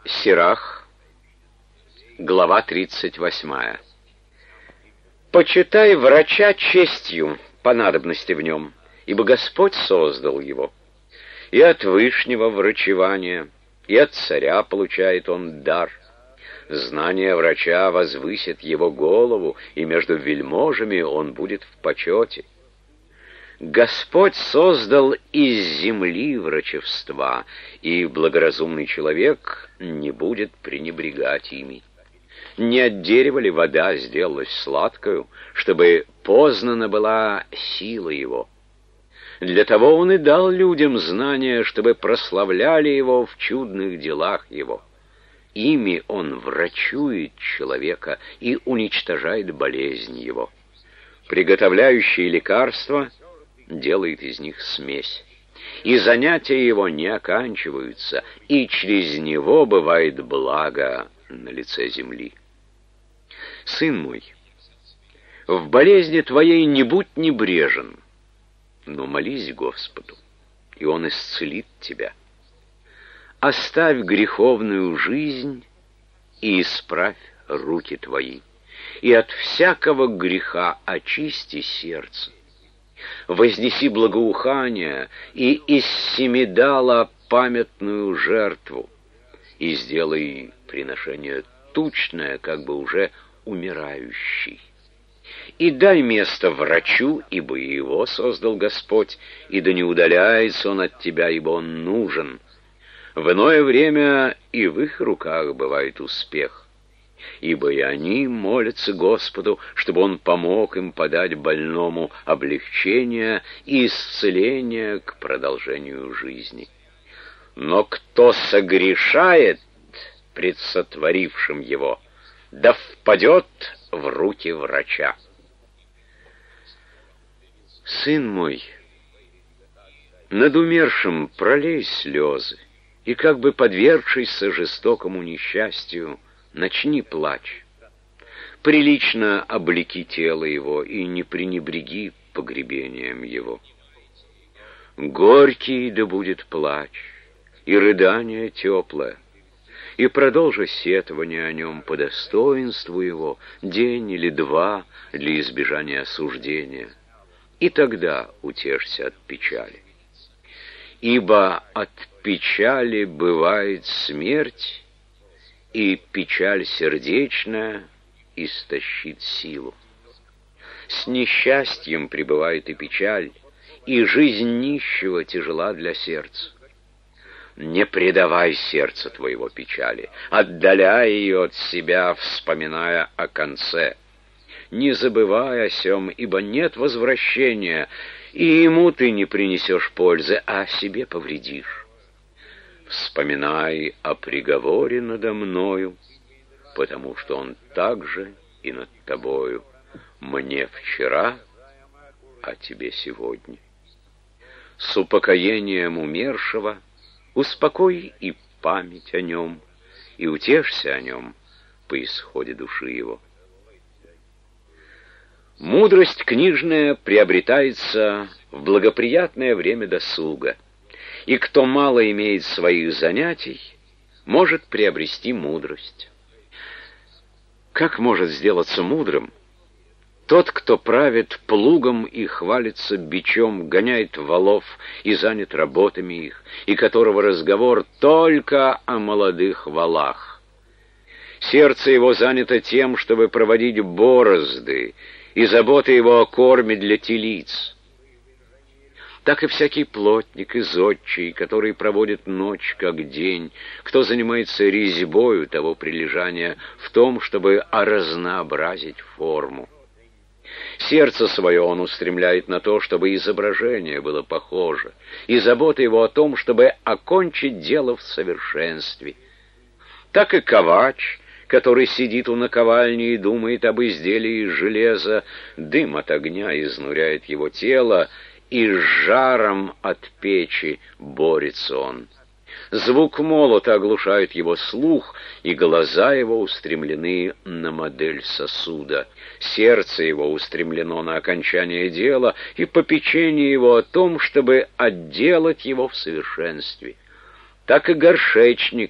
Сирах, глава 38. «Почитай врача честью по надобности в нем, ибо Господь создал его. И от вышнего врачевания, и от царя получает он дар. Знание врача возвысит его голову, и между вельможами он будет в почете. Господь создал из земли врачевства, и благоразумный человек не будет пренебрегать ими. Не от дерева ли вода сделалась сладкою, чтобы познана была сила его? Для того он и дал людям знания, чтобы прославляли его в чудных делах его. Ими он врачует человека и уничтожает болезнь его. Приготовляющие лекарства делает из них смесь. И занятия его не оканчиваются, и через него бывает благо на лице земли. Сын мой, в болезни твоей не будь небрежен, но молись Господу, и Он исцелит тебя. Оставь греховную жизнь и исправь руки твои, и от всякого греха очисти сердце. Вознеси благоухание и из семидала памятную жертву, и сделай приношение тучное, как бы уже умирающий. И дай место врачу, ибо его создал Господь, и да не удаляется он от тебя, ибо он нужен. В иное время и в их руках бывает успех, ибо и они молятся Господу, чтобы Он помог им подать больному облегчение и исцеление к продолжению жизни. Но кто согрешает пред сотворившим его, да впадет в руки врача. Сын мой, над умершим пролей слезы, и как бы подвергшийся жестокому несчастью, начни плач. Прилично облеки тело его и не пренебреги погребением его. Горький да будет плач, и рыдание теплое, и продолжи сетование о нем по достоинству его день или два для избежания осуждения, и тогда утешься от печали. Ибо от печали бывает смерть, и печаль сердечная истощит силу. С несчастьем пребывает и печаль, и жизнь нищего тяжела для сердца. Не предавай сердце твоего печали, отдаляй ее от себя, вспоминая о конце. Не забывай о сем, ибо нет возвращения, и ему ты не принесешь пользы, а себе повредишь. Вспоминай о приговоре надо мною, потому что он также и над тобою. Мне вчера, а тебе сегодня. С упокоением умершего успокой и память о нем, и утешься о нем по исходе души его. Мудрость книжная приобретается в благоприятное время досуга, и кто мало имеет своих занятий, может приобрести мудрость. Как может сделаться мудрым тот, кто правит плугом и хвалится бичом, гоняет волов и занят работами их, и которого разговор только о молодых волах? Сердце его занято тем, чтобы проводить борозды, и забота его о корме для телиц. Так и всякий плотник и зодчий, который проводит ночь как день, кто занимается резьбою того прилежания в том, чтобы разнообразить форму. Сердце свое он устремляет на то, чтобы изображение было похоже, и забота его о том, чтобы окончить дело в совершенстве. Так и ковач, который сидит у наковальни и думает об изделии из железа, дым от огня изнуряет его тело, и с жаром от печи борется он. Звук молота оглушает его слух, и глаза его устремлены на модель сосуда. Сердце его устремлено на окончание дела, и попечение его о том, чтобы отделать его в совершенстве. Так и горшечник,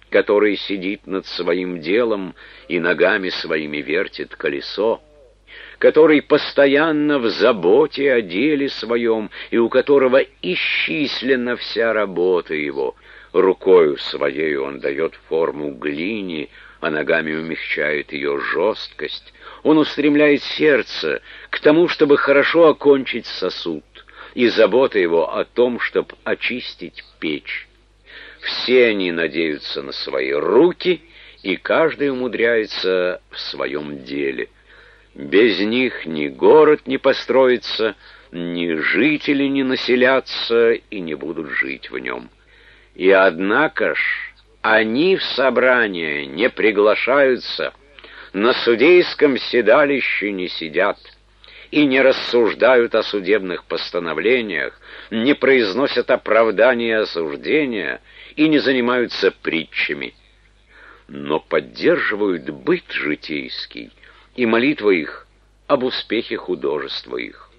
который сидит над своим делом и ногами своими вертит колесо, который постоянно в заботе о деле своем и у которого исчислена вся работа его. Рукою своей он дает форму глине, а ногами умягчает ее жесткость. Он устремляет сердце к тому, чтобы хорошо окончить сосуд, и забота его о том, чтобы очистить печь. Все они надеются на свои руки, и каждый умудряется в своем деле. Без них ни город не построится, ни жители не населятся и не будут жить в нем. И однако ж они в собрание не приглашаются, на судейском седалище не сидят и не рассуждают о судебных постановлениях, не произносят оправдания и осуждения и не занимаются притчами, но поддерживают быт житейский, и молитва их об успехе художества их.